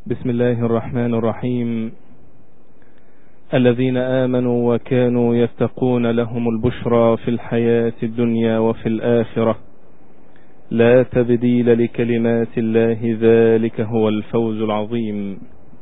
بسم الله الرحمن الرحيم. الذين آمنوا وكانوا يتقون لهم البشرى في الحياة الدنيا وفي الآخرة، لا تبديل لكلمات الله، ذلك هو الفوز العظيم.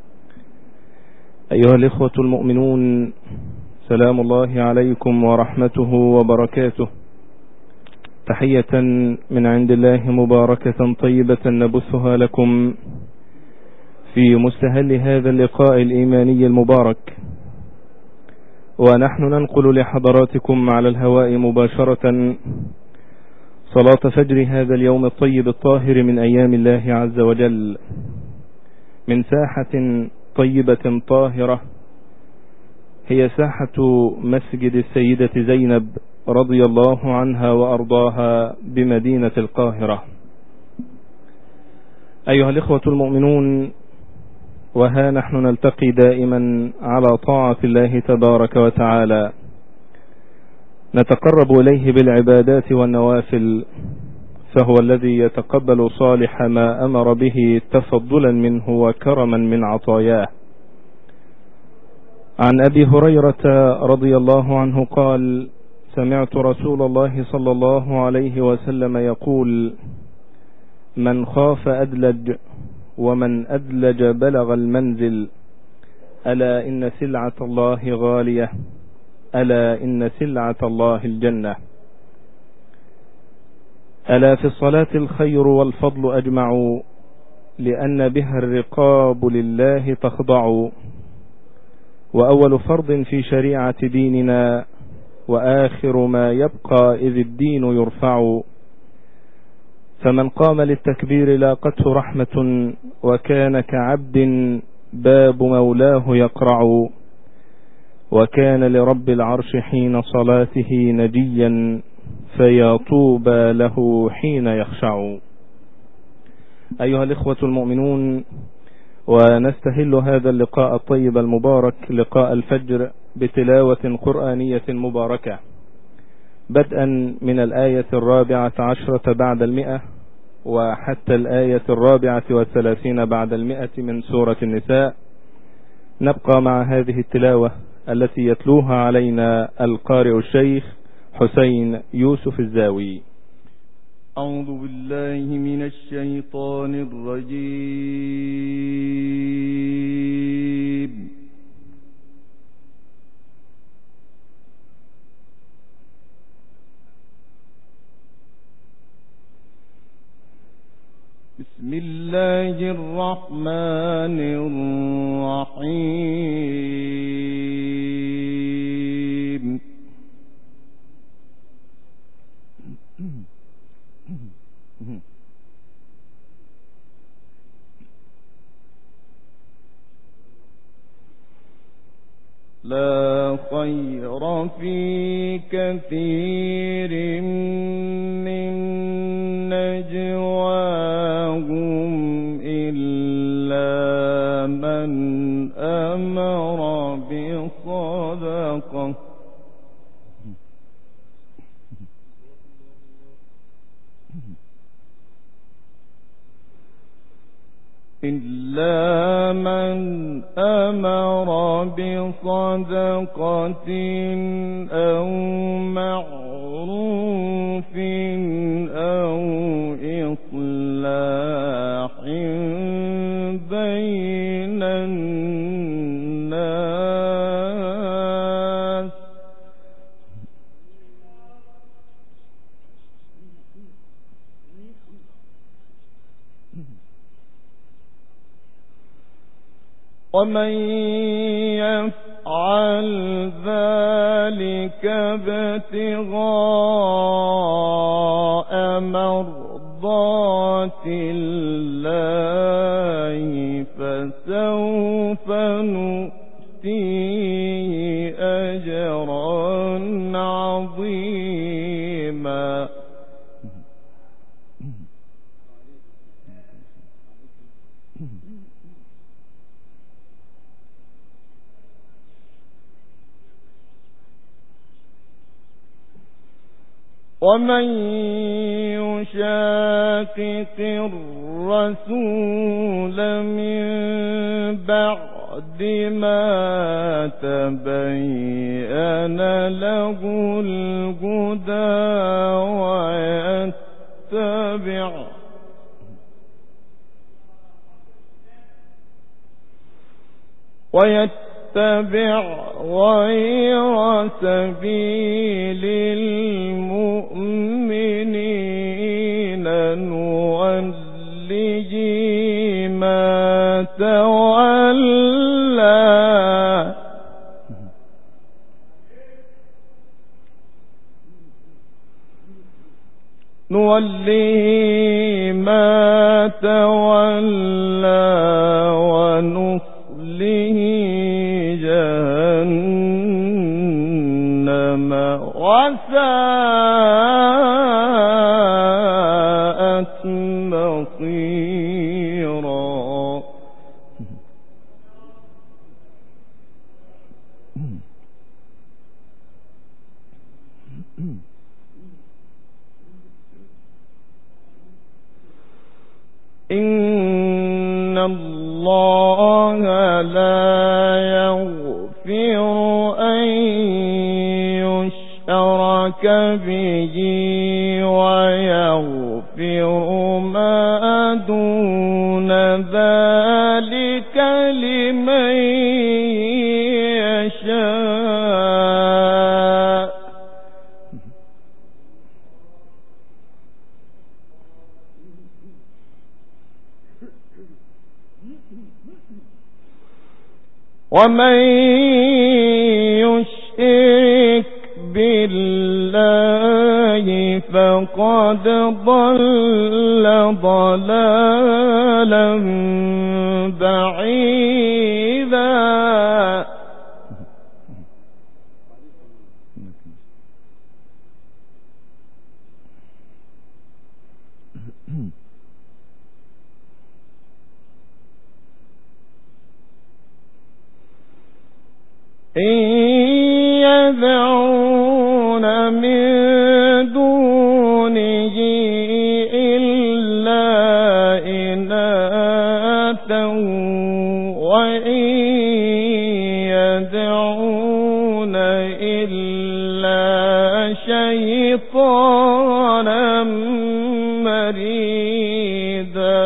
أيها الإخوة المؤمنون، سلام الله عليكم ورحمته وبركاته، تحية من عند الله مباركة طيبة نبثها لكم في مستهل هذا اللقاء الإيماني المبارك، ونحن ننقل لحضراتكم على الهواء مباشرة صلاة فجر هذا اليوم الطيب الطاهر من أيام الله عز وجل، من ساحة طيبة طاهرة، هي ساحة مسجد السيدة زينب رضي الله عنها وأرضاها بمدينة القاهرة. أيها الإخوة المؤمنون، وها نحن نلتقي دائما على طاعة الله تبارك وتعالى، نتقرب إليه بالعبادات والنوافل، فهو الذي يتقبل صالح ما أمر به تفضلا منه وكرما من عطاياه. عن أبي هريرة رضي الله عنه قال: سمعت رسول الله صلى الله عليه وسلم يقول: من خاف أدلج، ومن أدلج بلغ المنزل، ألا إن سلعة الله غالية، ألا إن سلعة الله الجنة. ألا في الصلاة الخير والفضل أجمع، لأن بها الرقاب لله تخضع، وأول فرض في شريعة ديننا، وآخر ما يبقى إذ الدين يرفع. فمن قام للتكبير لاقته رحمة، وكان كعبد باب مولاه يقرع، وكان لرب العرش حين صلاته نجيا، فيا طوبى له حين يخشع. أيها الإخوة المؤمنون، ونستهل هذا اللقاء الطيب المبارك لقاء الفجر بتلاوة قرآنية مباركة، بدءا من الآية 14 بعد 100 وحتى الآية 34 بعد 100 من سورة النساء. نبقى مع هذه التلاوة التي يتلوها علينا القارئ الشيخ حسين يوسف الزاوي. أعوذ بالله من الشيطان الرجيم. بسم الله الرحمن الرحيم. لا خير في كثير من نجواهم إلا من أمر بصدقة أو معروف أو إصلاح بين الناس. ومن يفعل ذلك ابتغاء مرضات الله فسوف نؤتيه أجرا عظيما. ومن يشاقق الرسول من بعد ما تبين له الهدى ويتبع غير سبيل المؤمنين نوله ما تولى ونصله جهنم وساءت مصيرا. إن الله لا يغفر أن يشرك به ويغفر ما دون ذلك لمن يشاء. ومن يشرك بالله فقد ضل ضلالا بعيدا. إن يدعون من دونه إلا إناثا وإن يدعون إلا شيطانا مريدا.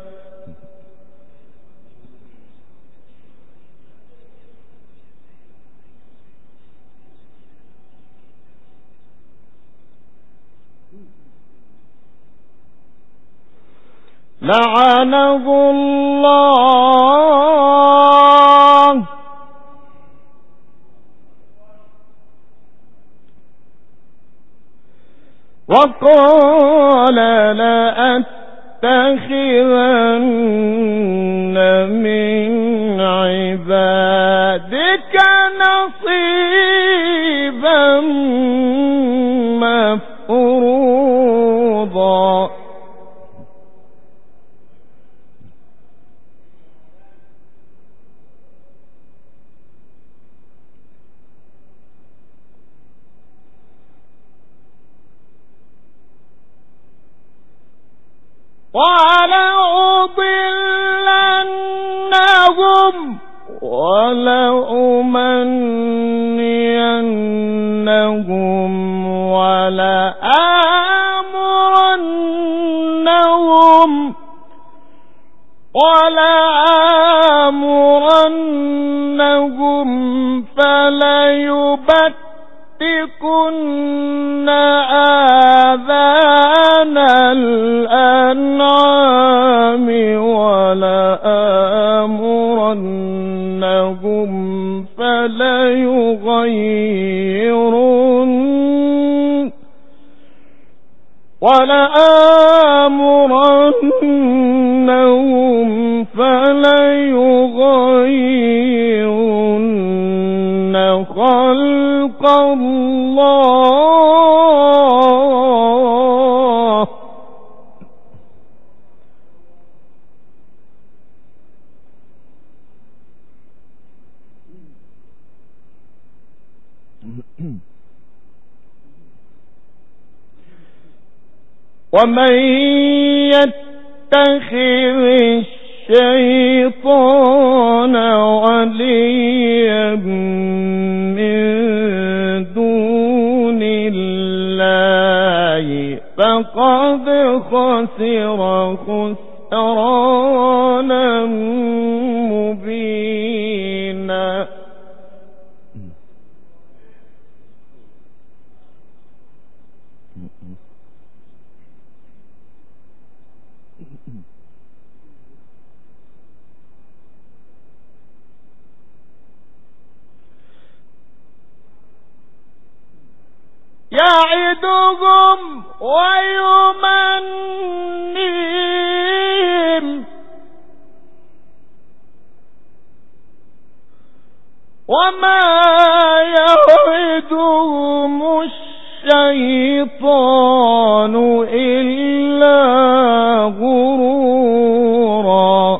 لعنه الله وقال لأتخذن من عبادك نصيبا مفروضا. ولأضلنهم ولأمنينهم ولآمرنهم فليبتكن آذان الأنعام ولآمرنهم فليغيرن خلق الله. ومن يتخذ الشيطان وليا من دون الله فقد خسر خسرانا مبينا. يعدهم ويمنيهم وما يعدهم الشيطان إلا غرورا.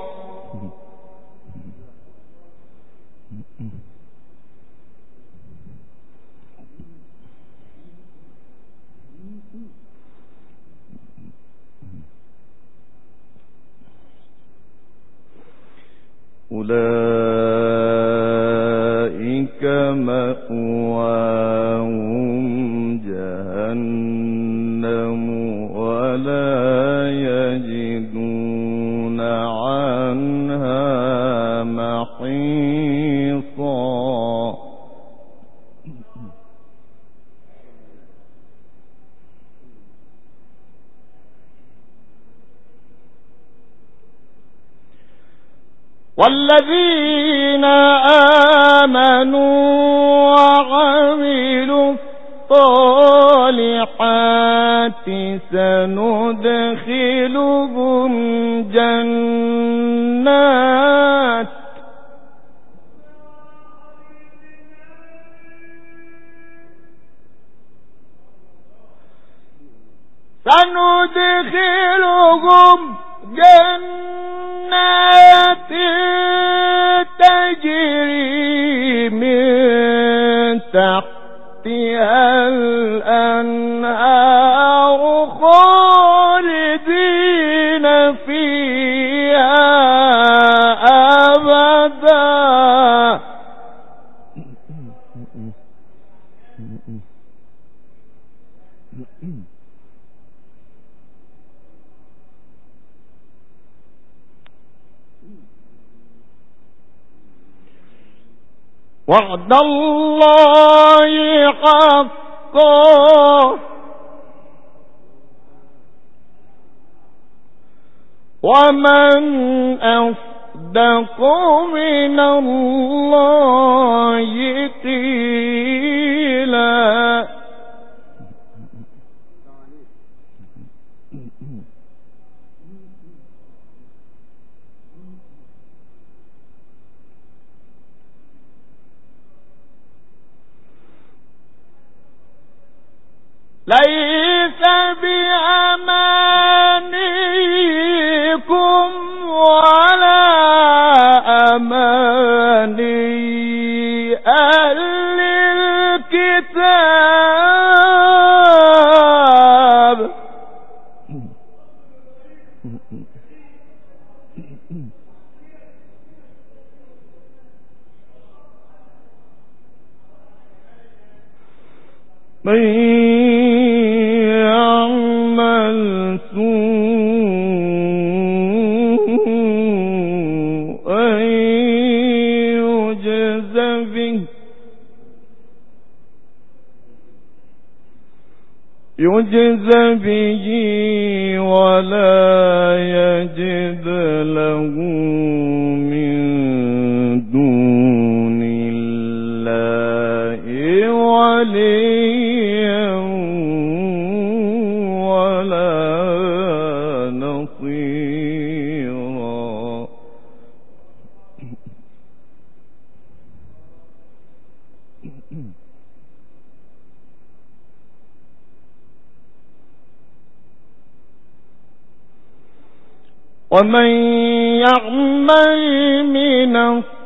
أولئك مأواهم جهنم ولا يجدون عنها محيصا. والذين آمنوا وعملوا الصالحات سندخلهم جنات تجري من تحتها الأنهار خالدين فيها أبدا. وعد الله حقا ومن أصدق من الله قيلا. ليس بأمانيكم ولا أماني أهل الكتاب من يعمل سوءا يجز به ولا يجد له من دون الله وليا ولا نصيرا. ومن يعمل من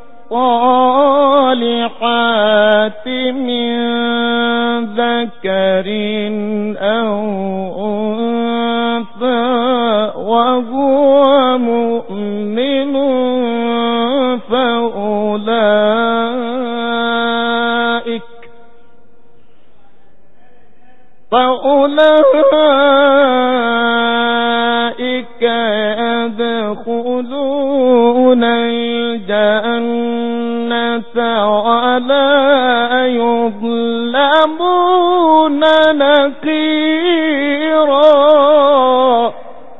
الصالحات من ذكر أو أنثى وهو مؤمن فأولئك يدخلون الجنة ولا يظلمون نقيرا.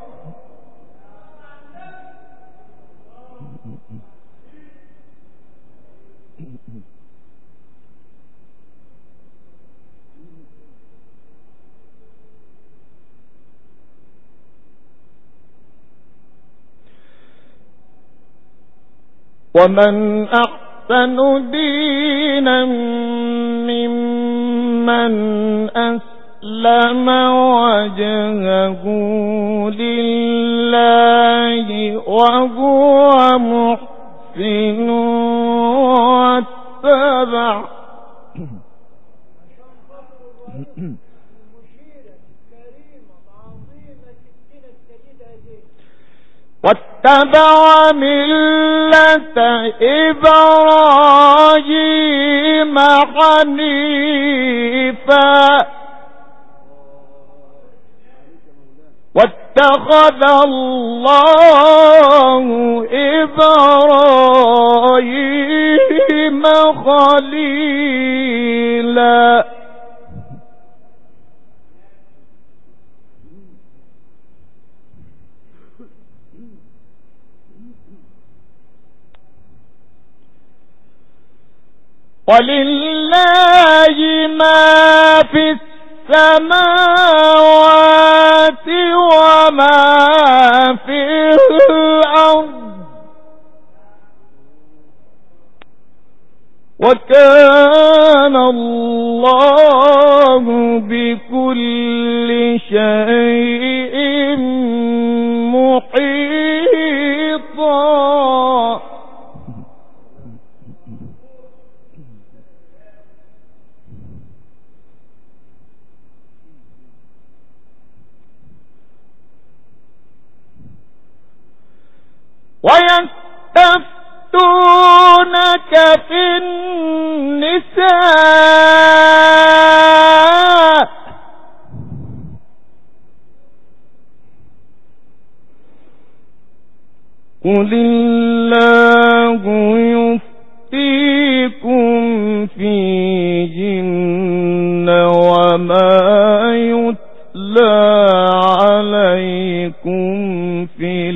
ومن أحسن دينا ممن أسلم وجهه لله وهو محسن واتبع ملة إبراهيم حنيفا واتخذ الله إبراهيم خليلا. ولله ما في السماوات وما في الأرض وكان الله بكل شيء محيطا. ويستفتونك في النساء قل الله يفتيكم فيهن وما يتلى عليكم في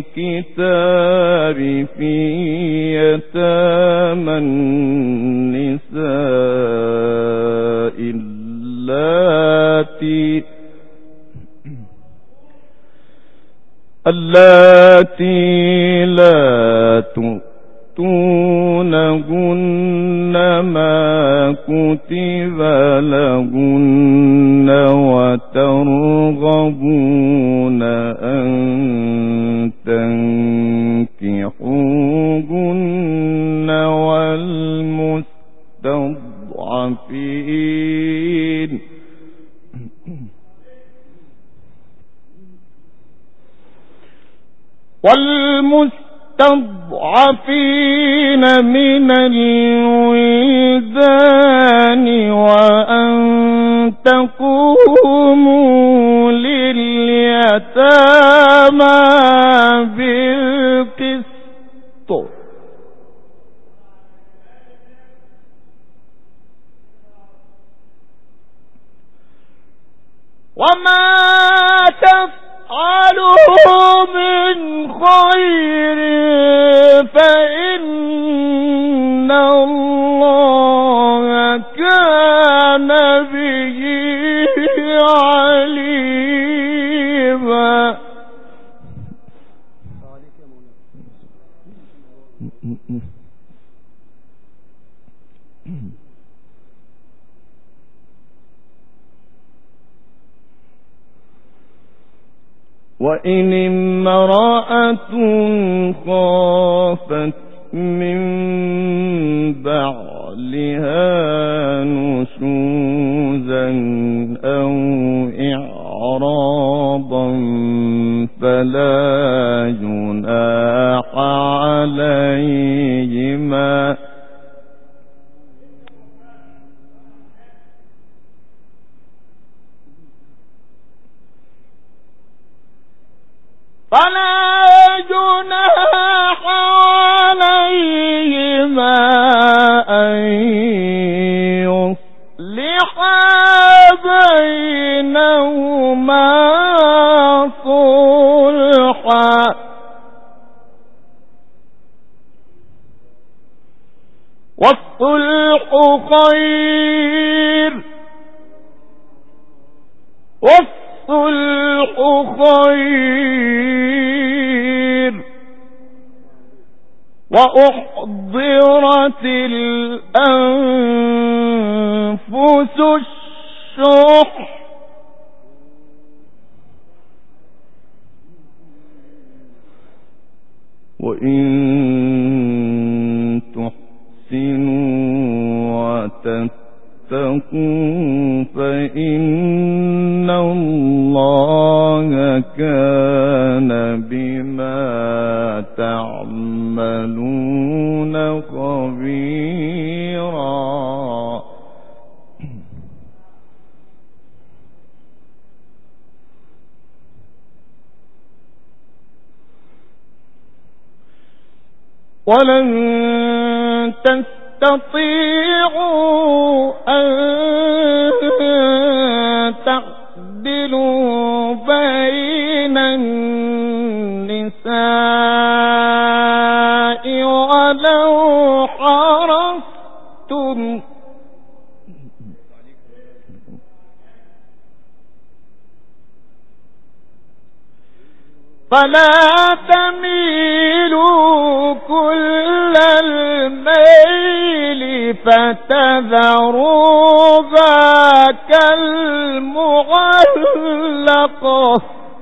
الكتاب في يتامى النساء اللاتي لا تؤتونهن ما كتب لهن وترغبون أن تنكحوهن والمستضعفين من الولدان وأن تقوموا لليتامى بالقسط وما تفعلوا من خير فإن الله كان به عليما. وإن امرأة خافت من بعلها نشوزا أو إعراضا فلا جناح عليهما فلا جناح والصلح خير والصلح خير وأحضرت الأنفس الشح وإن تحسنوا وتتقوا فإن الله كان بما تعملون خبيرا. ولن تستطيعوا أن تعدلوا بين النساء ولو حرصتم فلا تميلوا كل الميل فتذروها كالمعلقة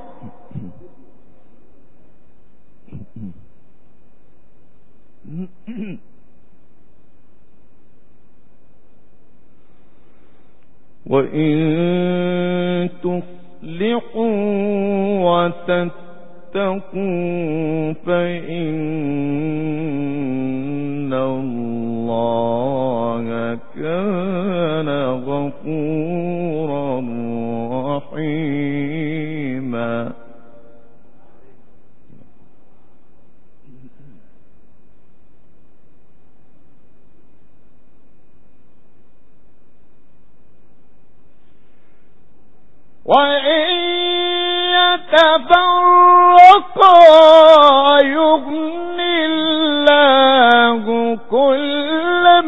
وإن تصلحوا وتتقوا فإن الله كان غفورا رحيما. وإن يتفرقا يغن الله كلا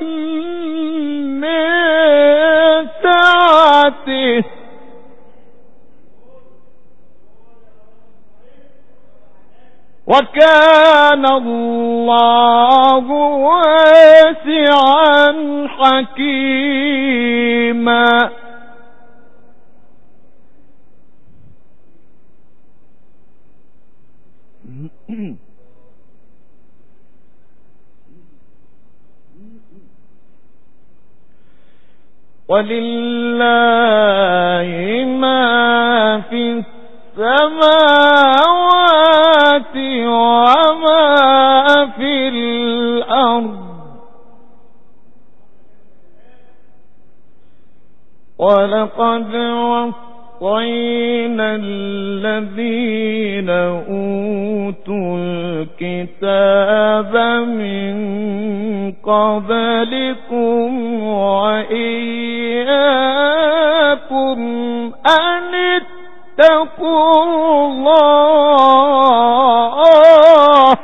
من سعته وكان الله واسعا حكيما. ولله ما في السماوات وما في الأرض ولقد وصينا الذين أوتوا الكتاب من قبلكم وإياكم أن اتقوا الله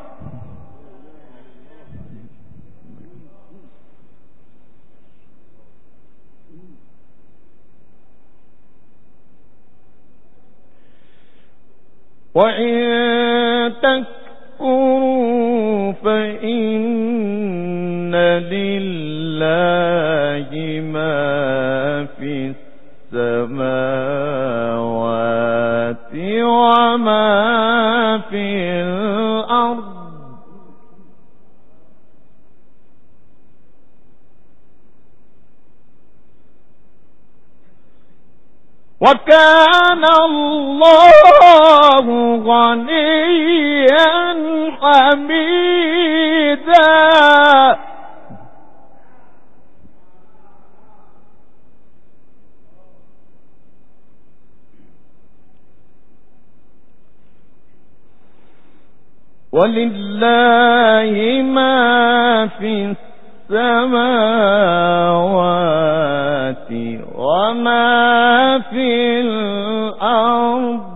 وإن تكفروا فإن لله ما في السماوات وما في الأرض وكان الله غنيا حميدا. ولله ما في السماوات وما في الأرض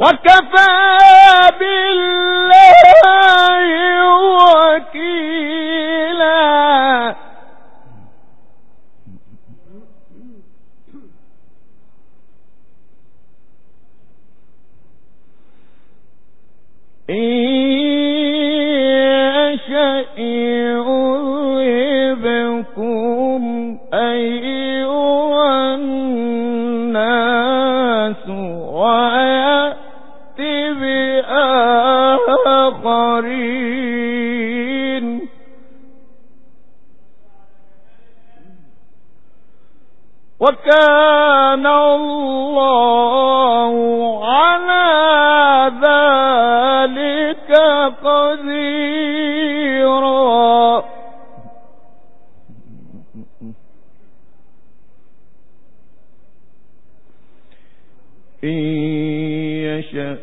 وكفى بالله وكيلا. إن يشأ يذهبكم أيها الناس ويأت بآخرين وكان الله على ذلك قديرا. إن يشأ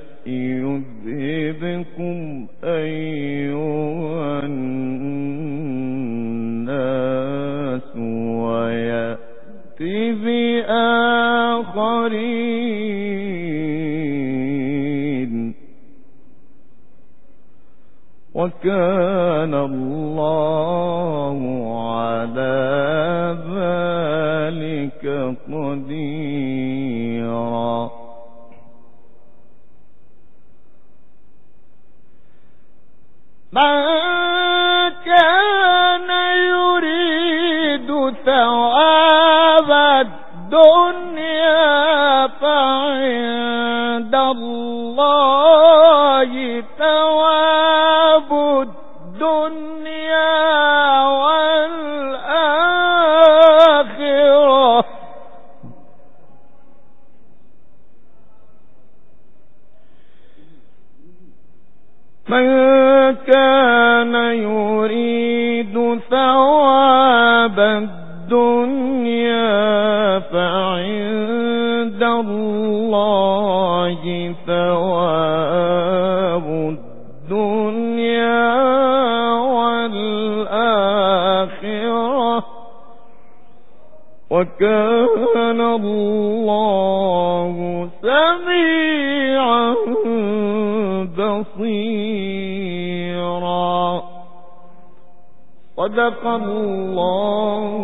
يذهبكم أيها الناس ويأت بآخرين وكان الله على ذلك قديرا. من كان يريد ثواب الدنيا فعند الله ثواب الدنيا والآخرة. من كان يريد ثواب الدنيا فعند الله ثواب الدنيا والآخرة وكان الله سميعا بصيرا. صدق الله